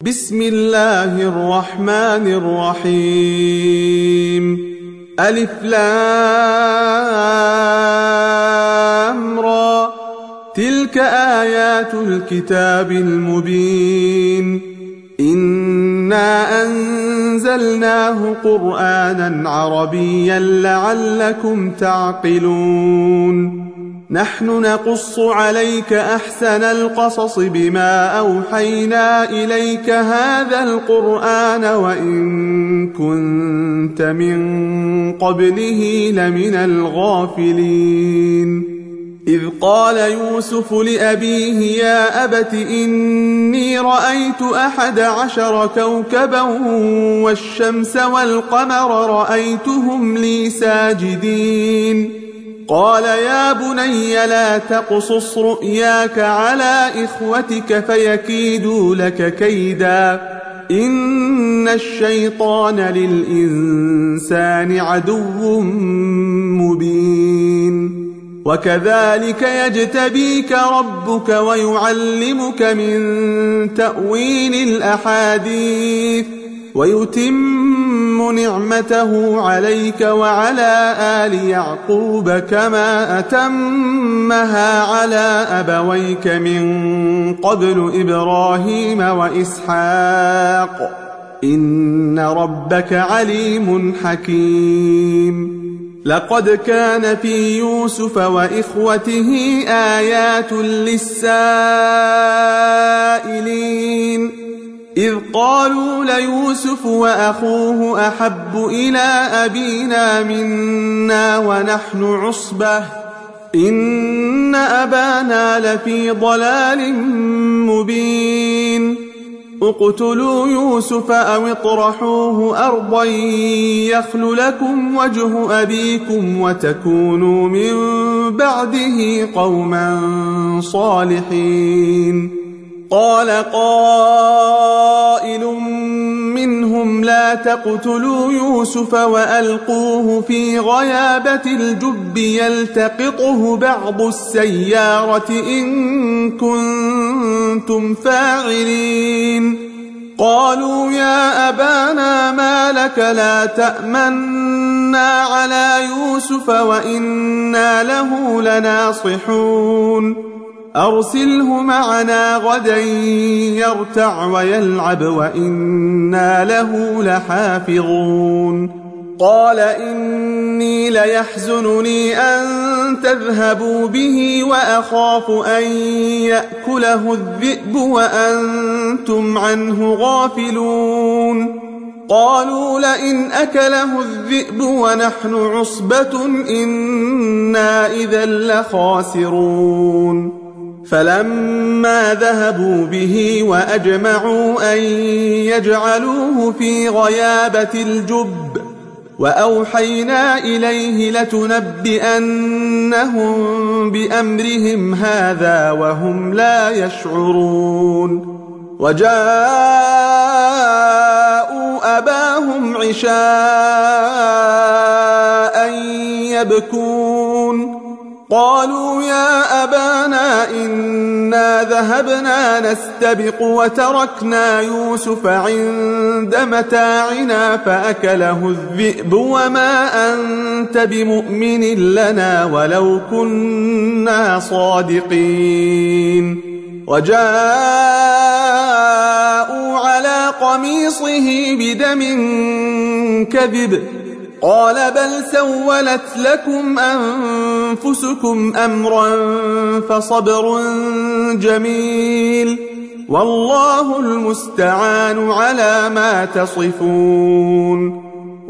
بسم الله الرحمن الرحيم. ألف لام را، تلك آيات الكتاب المبين. إنا أنزلناه قرآنا عربيا لعلكم تعقلون. نحن نقص عليك أحسن القصص بما أوحينا إليك هذا القرآن وإن كنت من قبله لمن الغافلين. إذ قال يوسف لأبيه يا أبت إني رأيت 11 كوكبا والشمس والقمر رأيتهم لي ساجدين. قال يا بني لا تقصص رؤياك على إخوتك فيكيدوا لك كيدا، إن الشيطان للإنسان عدو مبين. وكذلك يجتبيك ربك ويعلمك من تأويل الأحاديث ويتم نعمته عليك وعلى آل يعقوب كما أتمها على أبويك من قبل إبراهيم وإسحاق، إن ربك عليم حكيم. لقد كان في يوسف وإخوته آيات للسائلين، إذ قالوا ليوسف وأخوه أحب إلى أبينا منا ونحن عصبة إن أبانا لفي ضلال مبين. اقتلوا يوسف أو اطرحوه أرضا يخل لكم وجه أبيكم وتكونوا من بعده قوما صالحين. قال قائل منهم لا تقتلوا يوسف وألقوه في غيابة الجب يلتقطه بعض السيارة إن كنتم فاعلين. قالوا يا أبانا ما لك لا تأمنا على يوسف وإنا له لناصحون. أرسله معنا غدا يرتع ويلعب وإنا له لحافظون. قال إني ليحزنني أن تذهبوا به وأخاف أن يأكله الذئب وأنتم عنه غافلون. قالوا لئن أكله الذئب ونحن عصبة إنا إذا لخاسرون. فلما ذهبوا به وأجمعوا أن يجعلوه في غيابة الجب وأوحينا إليه لتنبئنهم بأمرهم هذا وهم لا يشعرون. وجاءوا أباهم عشاء يبكون. قالوا يا أبانا إنا ذهبنا نستبق وتركنا يوسف عند متاعنا فأكله الذئب وما أنت بمؤمن لنا ولو كنا صادقين. وجاءوا على قميصه بدم كذب قال بل سولت لكم أنفسكم أمرا فصبر جميل والله المستعان على ما تصفون.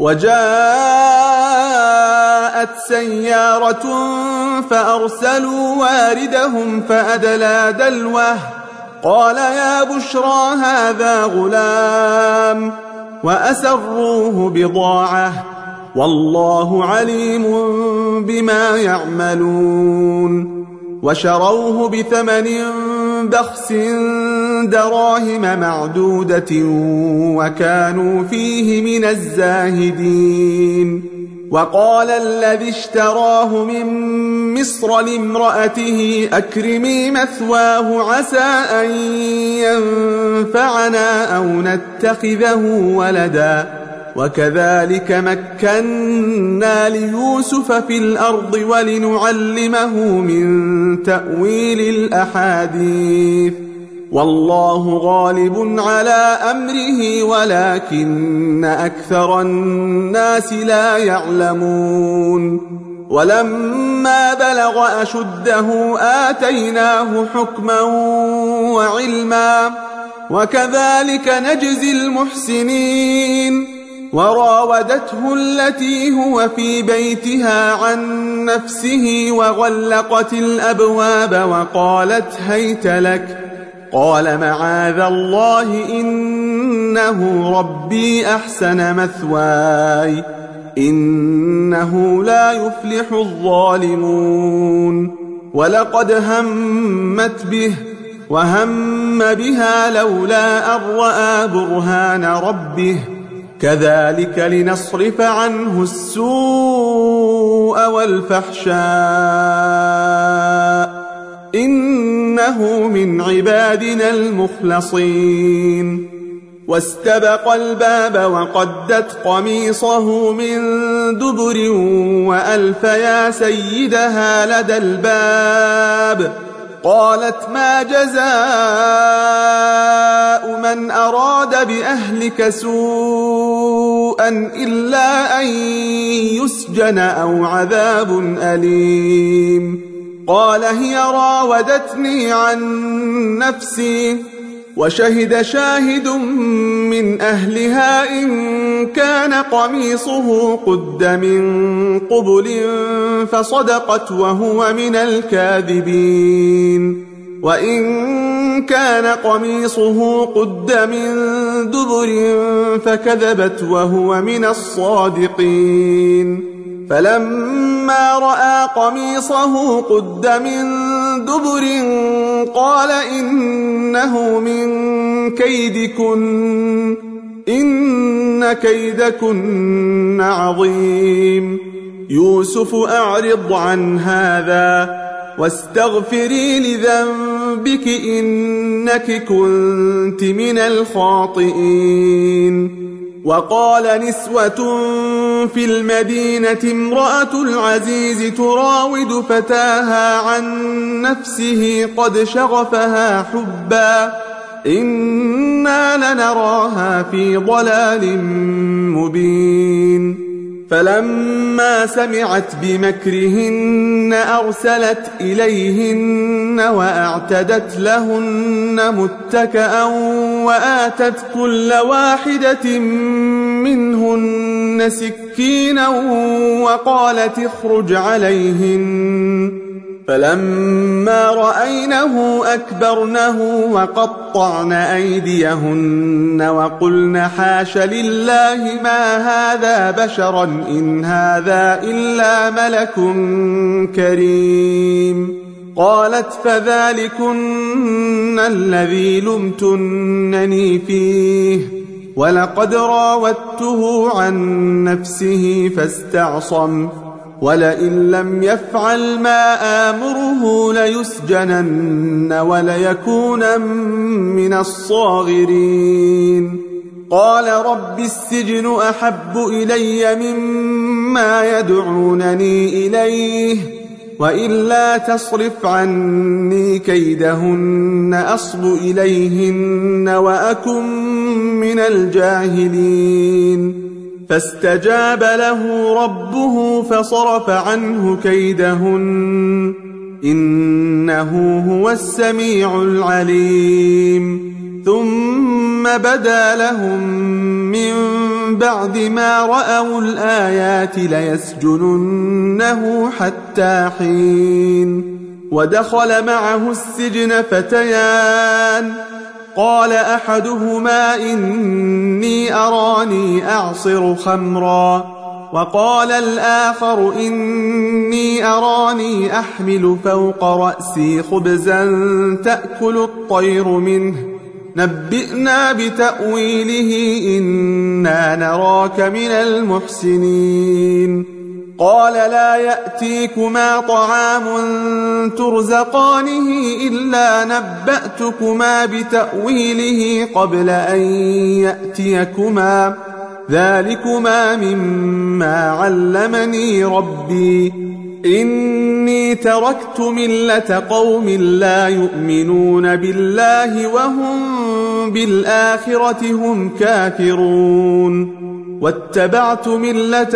وجاءت سيارة فأرسلوا واردهم فأدلى دلوه قال يا بشرى هذا غلام وأسروه بضاعة والله عليم بما يعملون. وشروه بثمن بخس دراهم معدودة وكانوا فيه من الزاهدين. وقال الذي اشتراه من مصر لامرأته أكرمي مثواه عسى أن ينفعنا أو نتخذه ولدا وكذلك مكنا ليوسف في الأرض ولنعلمه من تأويل الأحاديث والله غالب على أمره ولكن أكثر الناس لا يعلمون ولما بلغ أشده آتيناه حكما وعلما وكذلك نجزي المحسنين وراودته التي هو في بيتها عن نفسه وغلقت الأبواب وقالت هيت لك قال معاذ الله إنه ربي أحسن مثواي إنه لا يفلح الظالمون ولقد همت به وهم بها لولا أن رأى برهان ربه كذلك لنصرف عنه السوء والفحشاء إنه من عبادنا المخلصين واستبق الباب وقدت قميصه من دبر وألف يا سيدها لدى الباب قالت ما جزاء من أراد بأهلك سوءا إلا أن يسجن أو عذاب أليم قال هي راودتني عن نفسي وشهد شاهد من أهلها إن كان قميصه قد من قبل فصدقت وهو من الكاذبين وإن كان قميصه قد من دبر فكذبت وهو من الصادقين فلما رأى قميصه قد من دبر قال إنه من كيدكن إن كيدكن عظيم يوسف أعرض عن هذا واستغفري لذنبك إنك كنت من الخاطئين وقال نسوة في المدينة امرأة العزيز تراود فتاها عن نفسه قد شغفها حبا إنا لنراها في ضلال مبين فلما سمعت بمكرهن أرسلت إليهن وأعتدت لهن متكأ وآتت كل واحدة منهن سكينا وقالت اخرج عليهن فلما رأينه أكبرنه وقطعن أيديهن وقلن حاش لله ما هذا بشرا إن هذا إلا ملك كريم قالت فذلكن الذي لمتنني فيه ولقد راودته عن نفسه فاستعصم ولئن لم يفعل ما آمره ليسجنن وليكونا من الصاغرين قال رب السجن أحب إلي مما يدعونني إليه وإلا تصرف عني كيدهن أصب إليهن وأكن من الجاهلين فاستجاب له ربه فصرف عنه كيدهن إنه هو السميع العليم ثم بدا لهم من بعد ما رأوا الآيات ليسجننه حتى حين ودخل معه السجن فتيان قال أحدهما إني أراني أعصر خمرا وقال الآخر إني أراني أحمل فوق رأسي خبزا تأكل الطير منه نبئنا بتأويله إنا نراك من المحسنين قال لا يأتيكما طعام ترزقانه إلا نبأتكما بتأويله قبل أن يأتيكما ذلكما مما علمني ربي إني تركت ملة قوم لا يؤمنون بالله وهم بالآخرة هم كافرون واتبعت ملة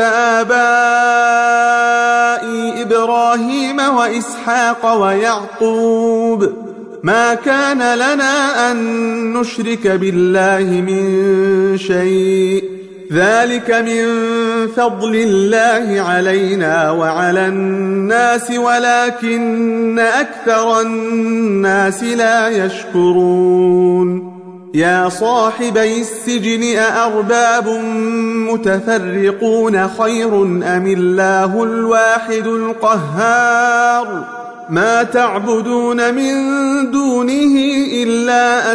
آبائي إبراهيم وإسحاق ويعقوب ما كان لنا أن نشرك بالله من شيء ذلك من فضل الله علينا وعلى الناس ولكن أكثر الناس لا يشكرون يا صاحبي السجن أأرباب متفرقون خير أم الله الواحد القهار ما تعبدون من دونه إلا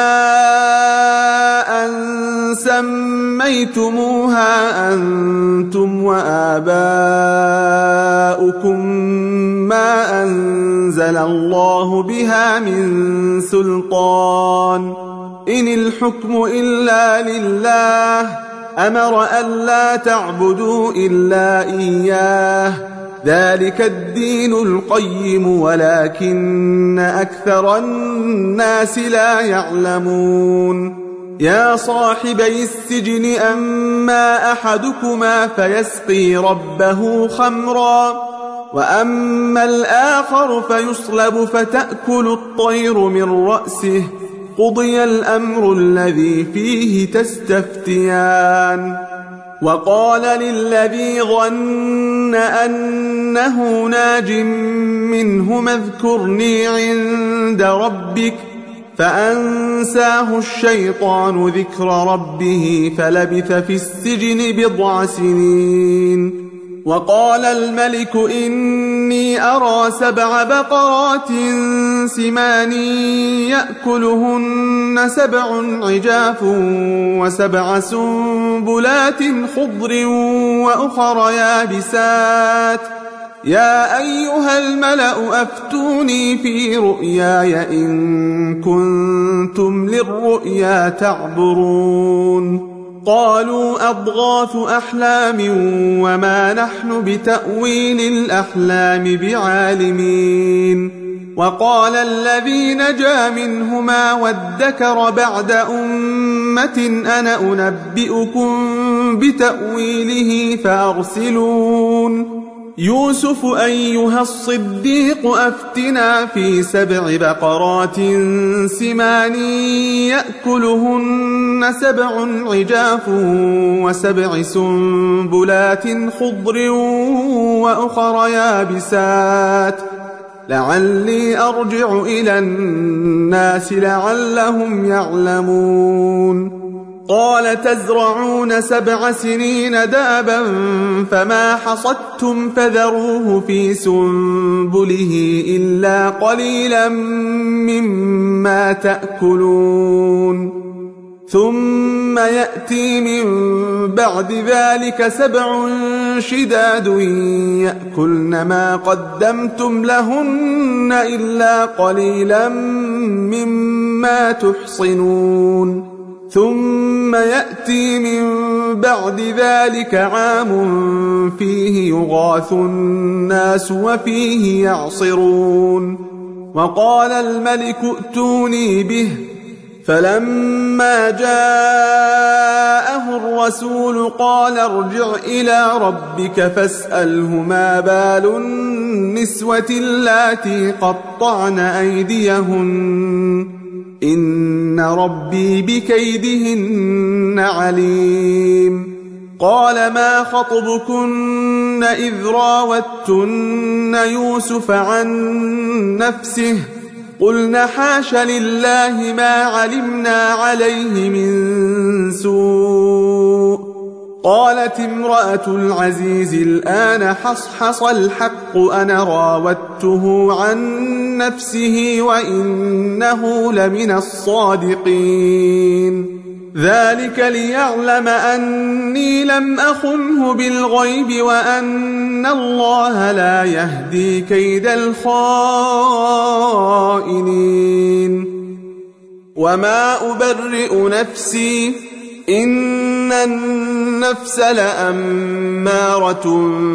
أسماء سميتموها أنتم وآباؤكم ما أنزل الله بها من سلطان إن الحكم إلا لله أمر ألا تعبدوا إلا إياه ذلك الدين القيم ولكن أكثر الناس لا يعلمون يا صاحبي السجن أما أحدكما فيسقي ربه خمرا وأما الآخر فيصلب فتأكل الطير من رأسه قضي الأمر الذي فيه تستفتيان وقال للذي ظن أنه ناج منهما اذكرني عند ربك فأنساه الشيطان ذكر ربه فلبث في السجن بضع سنين وقال الملك إني أرى 7 بقرات سمان يأكلهن 7 عجاف و7 سنبلات خضر وأخر يابسات يا أيها الملأ أفتوني في رؤياي إن كنتم للرؤيا تعبرون قالوا أضغاث أحلام وما نحن بتأويل الأحلام بعالمين وقال الذي نجا منهما وادكر بعد أمة أنا أنبئكم بتأويله فأرسلون يوسف أيها الصديق أفتنا في 7 بقرات سمان يأكلهن 7 عجاف و7 سنبلات خضر وأخر يابسات لعلي أرجع إلى الناس لعلهم يعلمون قال تزرعون 7 سنين دابا فما حصدتم فذروه في سنبله إلا قليلا مما تأكلون ثم يأتي من بعد ذلك 7 شداد يأكلن ما قدمتم لهن إلا قليلا مما تحصنون ثم يأتي من بعد ذلك عام فيه يغاث الناس وفيه يعصرون وقال الملك ائتوني به فلما جاءه الرسول قال ارجع إلى ربك فاسأله ما بال النسوة اللاتي قطعن أيديهن إن ربي بكيدهن عليم قال ما خطبكن إذ راوتن يوسف عن نفسه قلنا حاش لله ما علمنا عليه من سوء قالت امرأة العزيز الآن حصحص الحق أنا راودته عن نفسه وإنه لمن الصادقين ذلك ليعلم أني لم أخنه بالغيب وأن الله لا يهدي كيد الخائنين وما أبرئ نفسي إن النفس لأمارة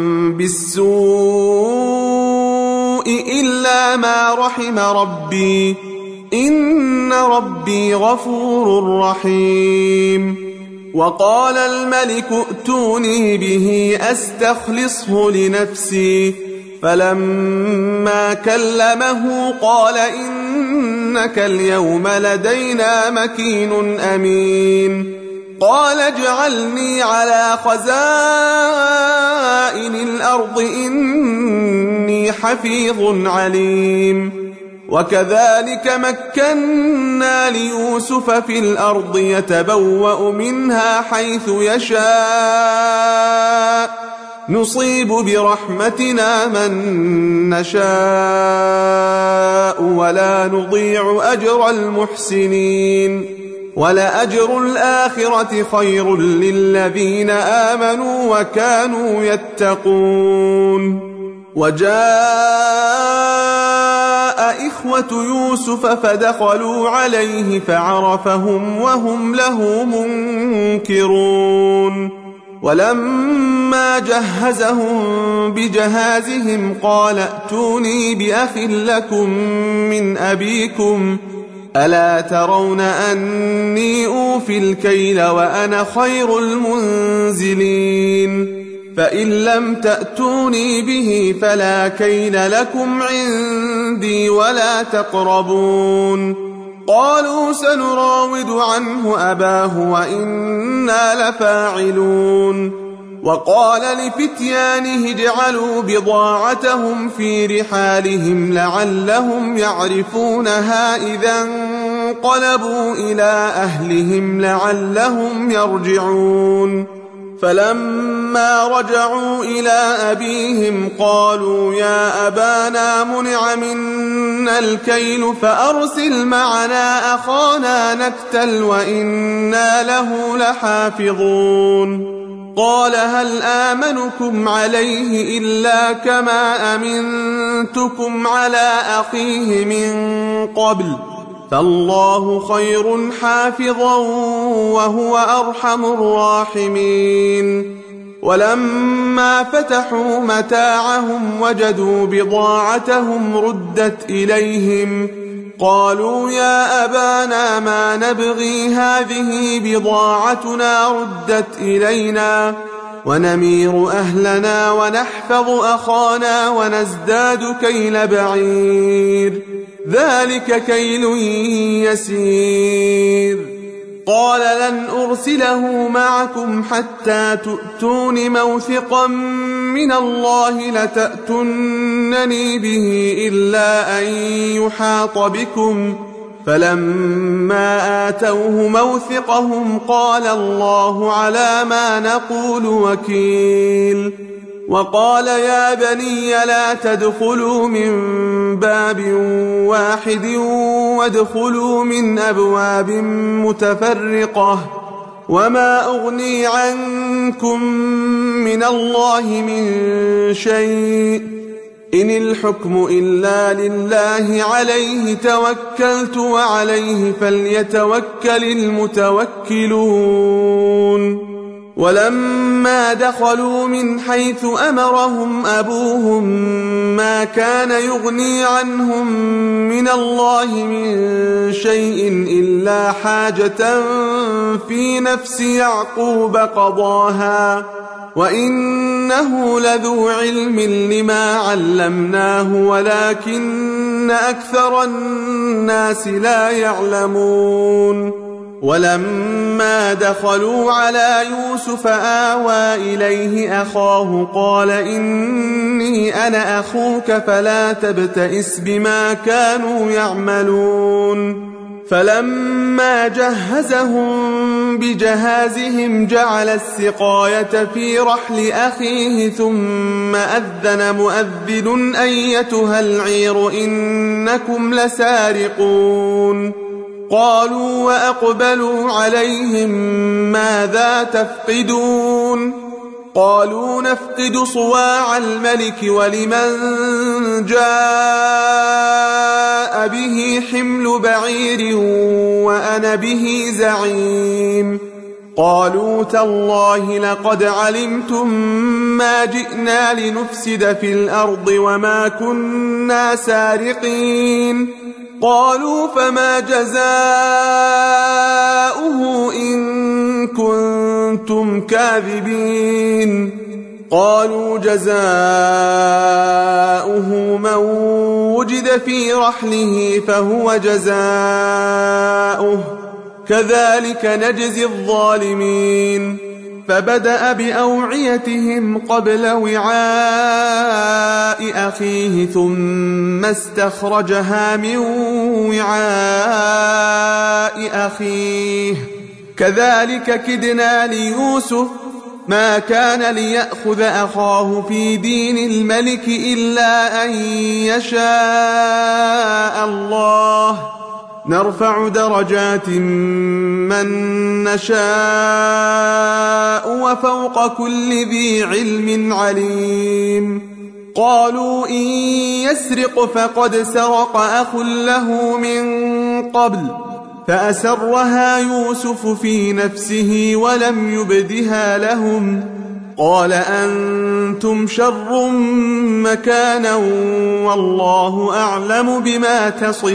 بالسوء إلا ما رحم ربي إن ربي غفور رحيم وقال الملك ائتوني به أستخلصه لنفسي فلما كلمه قال إنك اليوم لدينا مكين أمين قال اجعلني على خزائن الأرض إني حفيظ عليم وكذلك مكنا ليوسف في الأرض يتبوأ منها حيث يشاء نصيب برحمتنا من نشاء ولا نضيع أجر المحسنين ولأجر الآخرة خير للذين آمنوا وكانوا يتقون وجاء إخوة يوسف فدخلوا عليه فعرفهم وهم له منكرون ولما جهزهم بجهازهم قال ائتوني بأخ لكم من أبيكم ألا ترون أني أوفي الكيل وأنا خير المنزلين فإن لم تأتوني به فلا كيل لكم عندي ولا تقربون قالوا سنراود عنه أباه وإنا لفاعلون وقال لفتيانه اجعلوا بضاعتهم في رحالهم لعلهم يعرفونها إذا انقلبوا إلى أهلهم لعلهم يرجعون فلما رجعوا إلى أبيهم قالوا يا أبانا منع منا الكيل فأرسل معنا أخانا نكتل وإنا له لحافظون قال هل آمنكم عليه إلا كما أمنتكم على أخيه من قبل فالله خير حافظا وهو أرحم الراحمين ولما فتحوا متاعهم وجدوا بضاعتهم ردت إليهم قالوا يا أبانا ما نبغي هذه بضاعتنا ردت إلينا ونمير أهلنا ونحفظ أخانا ونزداد كيل بعير ذلك كيل يسير قال لن أرسله معكم حتى تؤتون موثقا من الله لتأتونني به إلا أن يحاط بكم فلما آتوه موثقهم قال الله على ما نقول وكيل وقال يا بني لا تدخلوا من باب واحد وادخلوا من أبواب متفرقة وما أغني عنكم من الله من شيء إن الحكم إلا لله عليه توكلت وعليه فليتوكل المتوكلون ولما دخلوا من حيث أمرهم أبوهم ما كان يغني عنهم من الله من شيء إلا حاجة في نفس يعقوب قضاها وإنه لذو علم لما علمناه ولكن أكثر الناس لا يعلمون ولما دخلوا على يوسف آوى إليه أخاه قال إني أنا أخوك فلا تبتئس بما كانوا يعملون فلما جهزهم بجهازهم جعل السقاية في رحل أخيه ثم أذن مؤذن أيتها العير إنكم لسارقون قالوا وأقبلوا عليهم ماذا تفقدون قالوا نفقد صواع الملك ولمن جاء به حمل بعير وأنا به زعيم قالوا تالله لقد علمتم ما جئنا لنفسد في الأرض وما كنا سارقين قالوا فما جزاؤه إن كنتم كاذبين قالوا جزاؤه من وجد في رحله فهو جزاؤه كذلك نجزي الظالمين فبدأ بأوعيتهم قبل وعاء أخيه ثم استخرجها من وعاء أخيه كذلك كدنا ليوسف ما كان ليأخذ أخاه في دين الملك إلا أن يشاء الله نرفع درجات من نشاء وفوق كل ذي علم عليم قالوا إن يسرق فقد سرق أخ له من قبل فأسرها يوسف في نفسه ولم يبدها لهم قال أنتم شر مكانا والله أعلم بما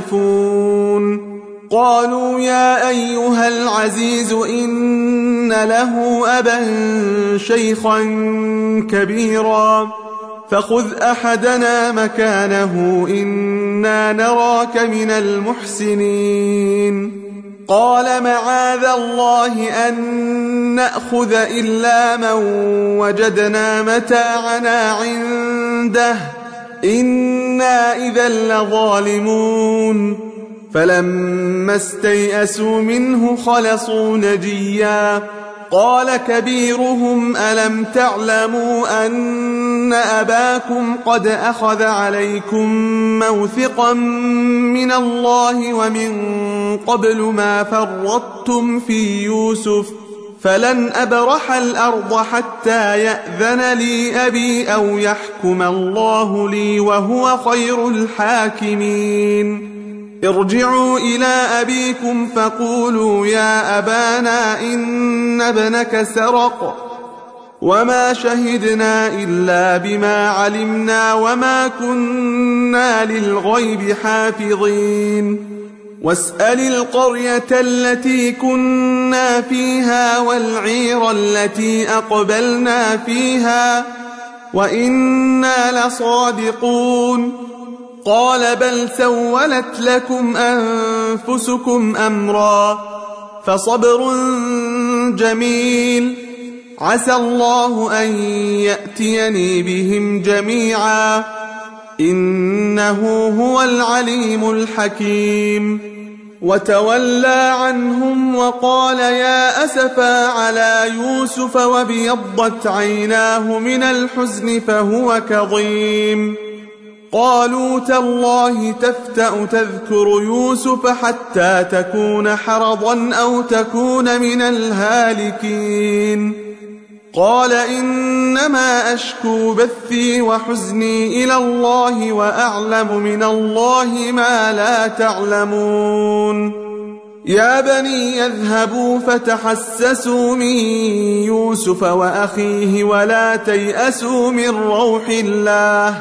تصفون قالوا يا أيها العزيز إن له أبا شيخا كبيرا فخذ أحدنا مكانه إنا نراك من المحسنين قال معاذ الله أن نأخذ إلا من وجدنا متاعنا عنده إنا إذا لظالمون فلما استيئسوا منه خلصوا نجيا قال كبيرهم ألم تعلموا أن أباكم قد أخذ عليكم موثقا من الله ومن قبل ما فرطتم في يوسف فلن أبرح الأرض حتى يأذن لي أبي أو يحكم الله لي وهو خير الحاكمين ارجعوا إلى أبيكم فقولوا يا أبانا إن ابنك سرق وما شهدنا إلا بما علمنا وما كنا للغيب حافظين واسأل القرية التي كنا فيها والعير التي أقبلنا فيها وإنا لصادقون قال بل سولت لكم أنفسكم أمرا فصبر جميل عسى الله أن يأتيني بهم جميعا إنه هو العليم الحكيم وتولى عنهم وقال يا أسفا على يوسف وابيضت عيناه من الحزن فهو كظيم قالوا تالله تفتأ تذكر يوسف حتى تكون حرضا أو تكون من الهالكين قال إنما أشكو بثي وحزني إلى الله وأعلم من الله ما لا تعلمون يا بني يذهبوا فتحسسوا من يوسف وأخيه ولا تيأسوا من روح الله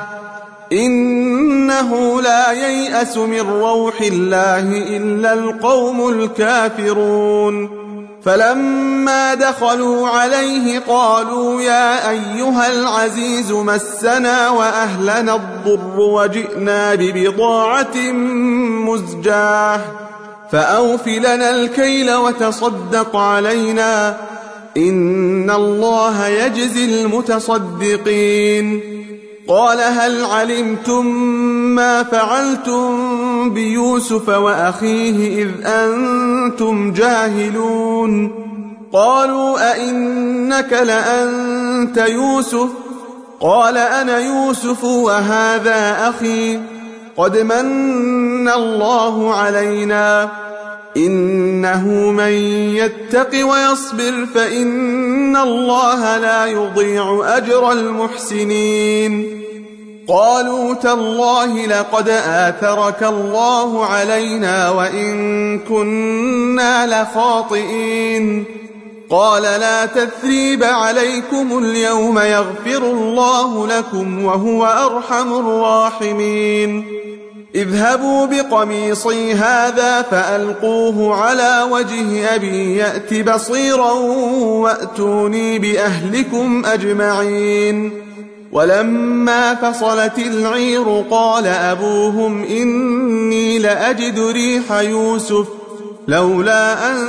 إنه لا ييأس من روح الله إلا القوم الكافرون فلما دخلوا عليه قالوا يا أيها العزيز مسنا وأهلنا الضر وجئنا ببضاعة مزجاة فأوف لنا الكيل وتصدق علينا إن الله يجزي المتصدقين قال هل علمتم ما فعلتم بيوسف وأخيه إذ أنتم جاهلون قالوا أئنك لأنت يوسف قال أنا يوسف وهذا أخي قد من الله علينا إنه من يتق ويصبر فإن الله لا يضيع أجر المحسنين. قالوا تالله لقد آثرك الله علينا وإن كنا لخاطئين. قال لا تثريب عليكم اليوم يغفر الله لكم وهو أرحم الراحمين. اذهبوا بقميصي هذا فألقوه على وجه أبي يأت بصيرا وأتوني بأهلكم أجمعين. ولما فصلت العير قال أبوهم إني لأجد ريح يوسف لولا أن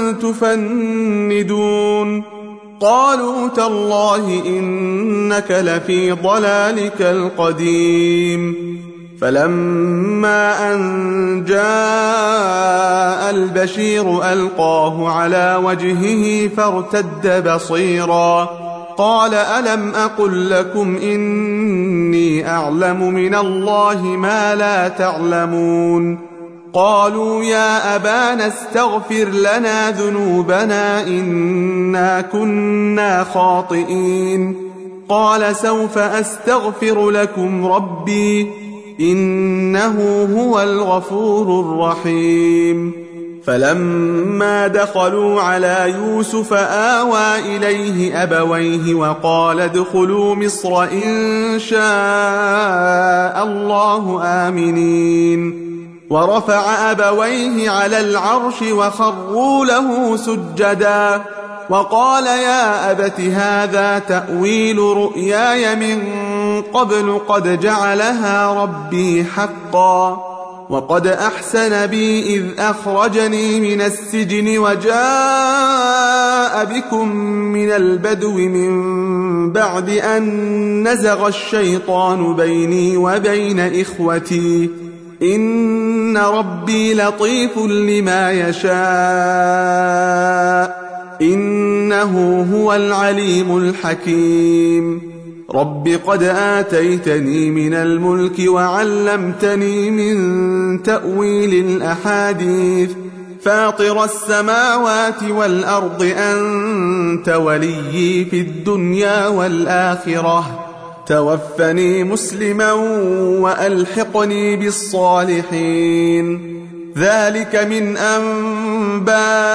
تفندون. قالوا تالله إنك لفي ضلالك القديم. فلما أن جاء البشير ألقاه على وجهه فارتد بصيرا قال ألم أقل لكم إني أعلم من الله ما لا تعلمون. قالوا يا أبانا استغفر لنا ذنوبنا إنا كنا خاطئين. قال سوف أستغفر لكم ربي إنه هو الغفور الرحيم. فلما دخلوا على يوسف آوى إليه أبويه وقال ادخلوا مصر إن شاء الله آمنين. ورفع أبويه على العرش وخروا له سجدا وقال يا أبت هذا تأويل رؤياي من قبل قد جعلها ربي حقا وقد أحسن بي إذ أخرجني من السجن وجاء بكم من البدو من بعد أن نزغ الشيطان بيني وبين إخوتي إن ربي لطيف لما يشاء إنه هو العليم الحكيم. رب قد آتيتني من الملك وعلمتني من تأويل الأحاديث فاطر السماوات والأرض أنت وليي في الدنيا والآخرة توفني مسلما وألحقني بالصالحين. ذلك من أنباء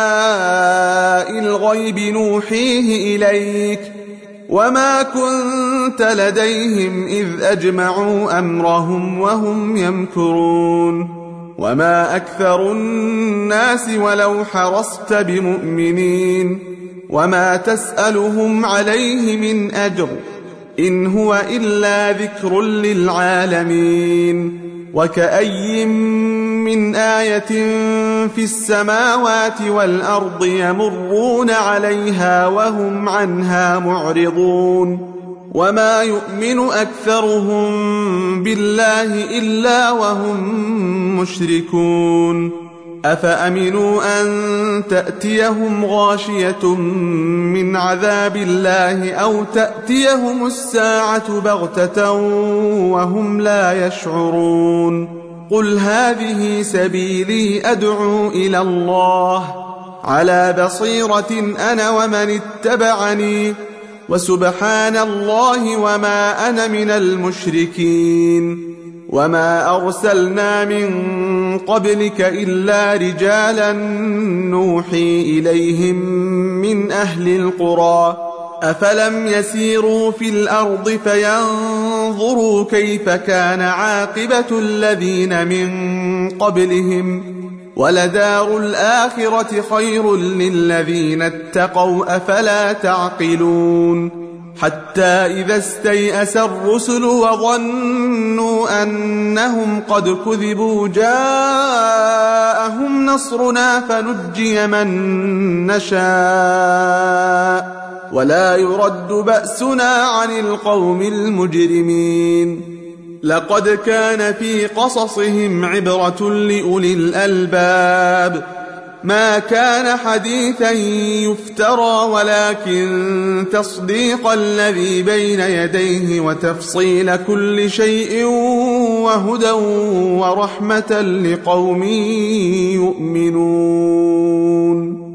الغيب نوحيه إليك وما كنت لديهم إذ أجمعوا أمرهم وهم يمكرون. وما أكثر الناس ولو حرصت بمؤمنين وما تسألهم عليه من أجر إن هو إلا ذكر للعالمين. وكأي من آية في السماوات والأرض يمرون عليها وهم عنها معرضون. وما يؤمن أكثرهم بالله إلا وهم مشركون. أفأمنوا أن تأتيهم غاشية من عذاب الله أو تأتيهم الساعة بغتة وهم لا يشعرون. قل هذه سبيلي أدعو إلى الله على بصيرة أنا ومن اتبعني وسبحان الله وما أنا من المشركين. وما أرسلنا من قبلك إلا رجالا نوحي إليهم من أهل القرى أفلم يسيروا في الأرض فينظروا كيف كان عاقبة الذين من قبلهم ولدار الآخرة خير للذين اتقوا أفلا تعقلون. حتى إذا استيأس الرسل وظنوا أنهم قد كذبوا جاءهم نصرنا فنجي من نشاء ولا يرد بأسنا عن القوم المجرمين. لقد كان في قصصهم عبرة لأولي الألباب ما كان حديثا يفترى ولكن تصديق الذي بين يديه وتفصيل كل شيء وهدى ورحمة لقوم يؤمنون.